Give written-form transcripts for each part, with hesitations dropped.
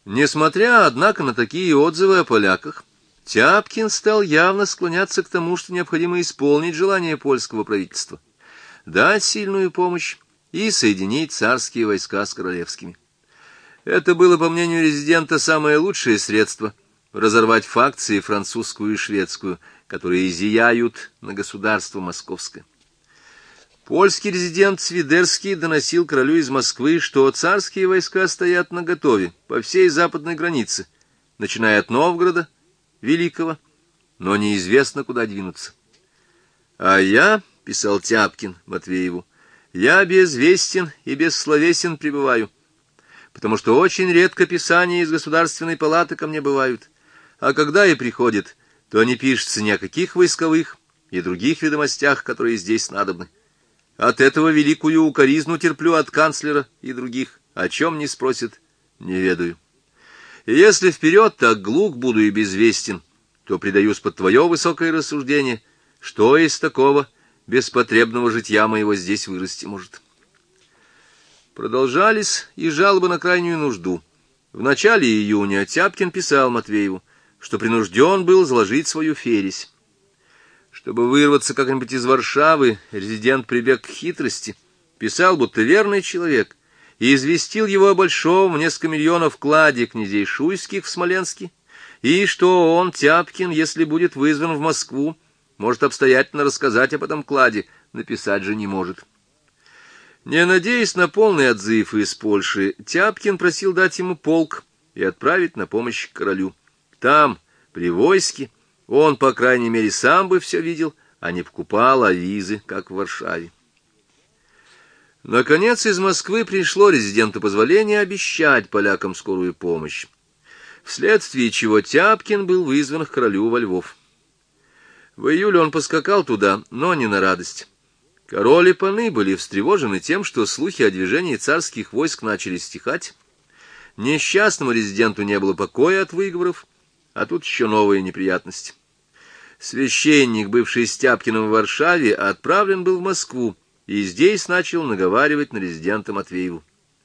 Несмотря, однако, на такие отзывы о поляках, Тяпкин стал явно склоняться к тому, что необходимо исполнить желание польского правительства, дать сильную помощь и соединить царские войска с королевскими. Это было, по мнению резидента, самое лучшее средство разорвать факции французскую и шведскую, которые зияют на государство московское. Польский резидент Свидерский доносил королю из Москвы, что царские войска стоят наготове по всей западной границе, начиная от Новгорода Великого, но неизвестно, куда двинуться. «А я, — писал Тяпкин Матвееву, — я безвестен и бессловесен пребываю, потому что очень редко писания из Государственной палаты ко мне бывают, а когда и приходят, то не пишется ни о каких войсковых и других ведомостях, которые здесь надобны. От этого великую укоризну терплю от канцлера и других, о чем не спросят, не ведаю. И если вперед так глух буду и безвестен, то предаюсь под твое высокое рассуждение, что из такого беспотребного житья моего здесь вырасти может». Продолжались и жалобы на крайнюю нужду. В начале июня Тяпкин писал Матвееву, что принужден был заложить свою фересь. Чтобы вырваться как-нибудь из Варшавы, резидент прибег к хитрости, писал, будто верный человек, и известил его о большом в несколько миллионов вкладе князей Шуйских в Смоленске, и что он, Тяпкин, если будет вызван в Москву, может обстоятельно рассказать об этом кладе, написать же не может. Не надеясь на полный отзыв из Польши, Тяпкин просил дать ему полк и отправить на помощь королю. Там, при войске, он, по крайней мере, сам бы все видел, а не покупал авизы, как в Варшаве. Наконец, из Москвы пришло резиденту позволение обещать полякам скорую помощь, вследствие чего Тяпкин был вызван к королю во Львов. В июле он поскакал туда, но не на радость. Король и паны были встревожены тем, что слухи о движении царских войск начали стихать. Несчастному резиденту не было покоя от выговоров, а тут еще новые неприятности. Священник, бывший с Тяпкиным в Варшаве, отправлен был в Москву, и здесь начал наговаривать на резидента Матвееву.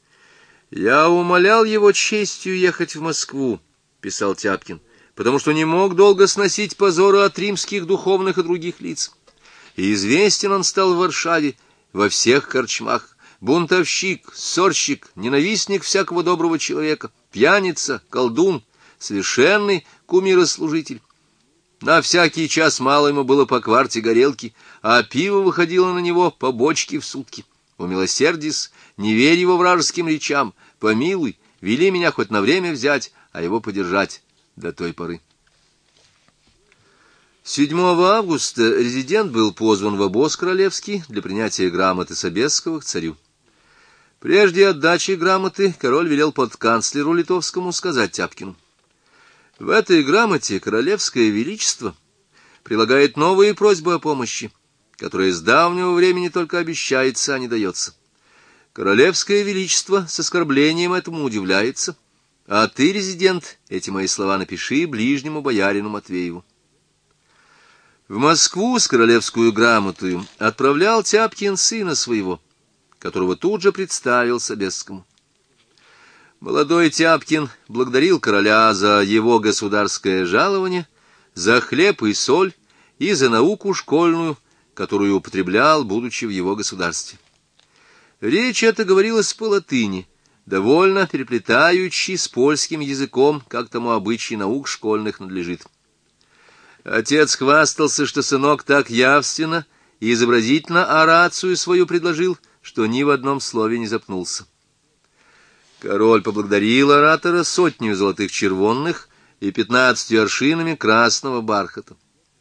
«Я умолял его честью ехать в Москву», — писал Тяпкин, «потому что не мог долго сносить позора от римских духовных и других лиц. И известен он стал в Варшаве во всех корчмах, бунтовщик, ссорщик, ненавистник всякого доброго человека, пьяница, колдун, совершенный кумирослужитель. На всякий час мало ему было по кварте горелки, а пиво выходило на него по бочке в сутки. Умилосердись, не верь его вражеским речам, помилуй, вели меня хоть на время взять, а его подержать до той поры». 7 августа резидент был позван в обоз королевский для принятия грамоты Собесского к царю. Прежде отдачи грамоты король велел подканцлеру литовскому сказать Тяпкину: «В этой грамоте королевское величество прилагает новые просьбы о помощи, которая с давнего времени только обещается, а не дается. Королевское величество с оскорблением этому удивляется, а ты, резидент, эти мои слова напиши ближнему боярину Матвееву». В Москву с королевскую грамотою отправлял Тяпкин сына своего, которого тут же представил Собесскому. Молодой Тяпкин благодарил короля за его государское жалование, за хлеб и соль и за науку школьную, которую употреблял, будучи в его государстве. Речь эта говорилась по-латыни, довольно переплетающей с польским языком, как тому обычай наук школьных надлежит. Отец хвастался, что сынок так явственно и изобразительно орацию свою предложил, что ни в одном слове не запнулся. Король поблагодарил оратора 100 золотых червонных и 15 аршинами красного бархата.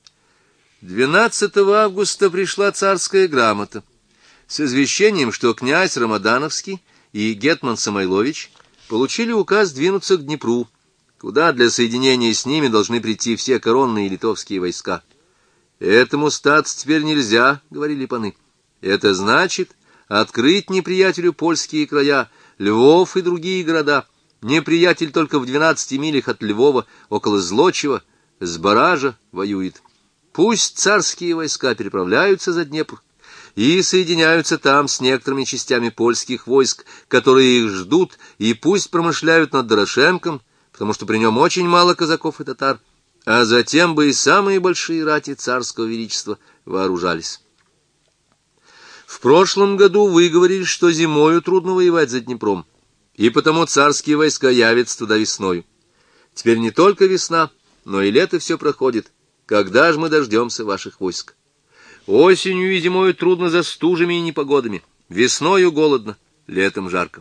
12 августа пришла царская грамота с извещением, что князь Рамадановский и гетман Самойлович получили указ двинуться к Днепру, куда для соединения с ними должны прийти все коронные литовские войска. «Этому статься теперь нельзя», — говорили паны. «Это значит открыть неприятелю польские края, Львов и другие города. Неприятель только в 12 милях от Львова, около Злочева, с Баража воюет. Пусть царские войска переправляются за Днепр и соединяются там с некоторыми частями польских войск, которые их ждут, и пусть промышляют над Дорошенком, потому что при нем очень мало казаков и татар, а затем бы и самые большие рати царского величества вооружались. В прошлом году вы говорили, что зимою трудно воевать за Днепром, и потому царские войска явятся туда весною. Теперь не только весна, но и лето все проходит. Когда же мы дождемся ваших войск? Осенью и зимою трудно за стужами и непогодами, весною голодно, летом жарко.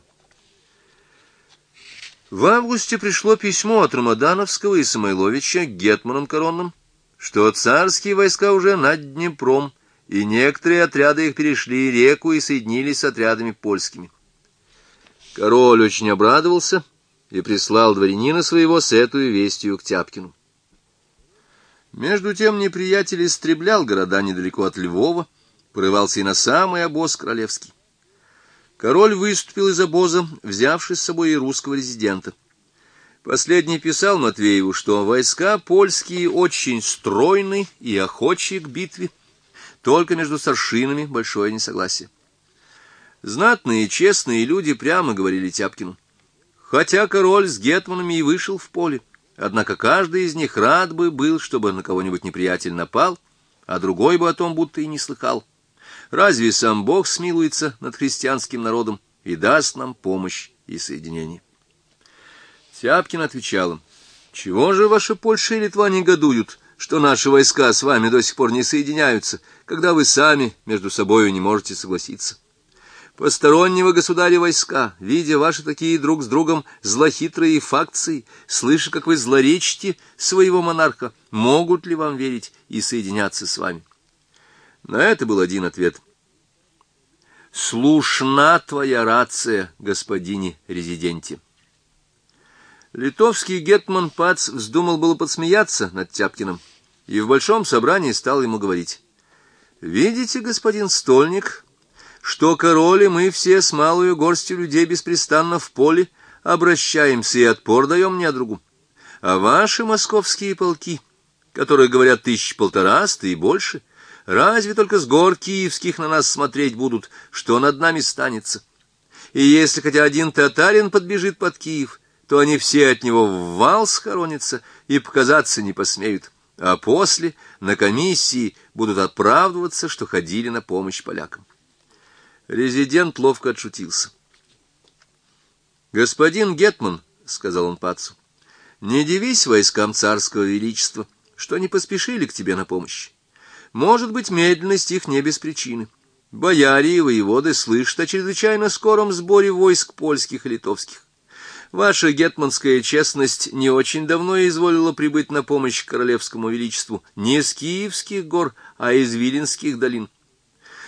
В августе пришло письмо от Рамадановского и Самойловича к гетманам коронным, что царские войска уже над Днепром, и некоторые отряды их перешли реку и соединились с отрядами польскими. Король очень обрадовался и прислал дворянина своего с этой вестью к Тяпкину. Между тем неприятель истреблял города недалеко от Львова, порывался и на самый обоз королевский. Король выступил из обоза, взявший с собой и русского резидента. Последний писал Матвееву, что войска польские очень стройны и охочи к битве, только между старшинами большое несогласие. Знатные и честные люди прямо говорили Тяпкину: хотя король с гетманами и вышел в поле, однако каждый из них рад бы был, чтобы на кого-нибудь неприятель напал, а другой бы о том будто и не слыхал. Разве сам Бог смилуется над христианским народом и даст нам помощь и соединение? Тяпкин отвечал им: чего же ваша Польша и Литва негодуют, что наши войска с вами до сих пор не соединяются, когда вы сами между собою не можете согласиться? Постороннего государя войска, видя ваши такие друг с другом злохитрые факции, слыша, как вы злоречите своего монарха, могут ли вам верить и соединяться с вами? На это был один ответ: слушна твоя рация, господине резиденте. Литовский гетман Пац вздумал было подсмеяться над Тяпкиным, и в большом собрании стал ему говорить: видите, господин стольник, что король и мы все с малою горстью людей беспрестанно в поле обращаемся и отпор даем не другу. А ваши московские полки, которые говорят 1500 и больше, разве только с гор киевских на нас смотреть будут, что над нами станется? И если хотя один татарин подбежит под Киев, то они все от него в вал схоронятся и показаться не посмеют, а после на комиссии будут оправдываться, что ходили на помощь полякам. Резидент ловко отшутился. «Господин гетман, — сказал он Пацу, — не дивись войскам царского величества, что не поспешили к тебе на помощь. Может быть, медленность их не без причины. Бояре и воеводы слышат о чрезвычайно скором сборе войск польских и литовских. Ваша гетманская честность не очень давно изволила прибыть на помощь королевскому величеству не с Киевских гор, а из Виленских долин.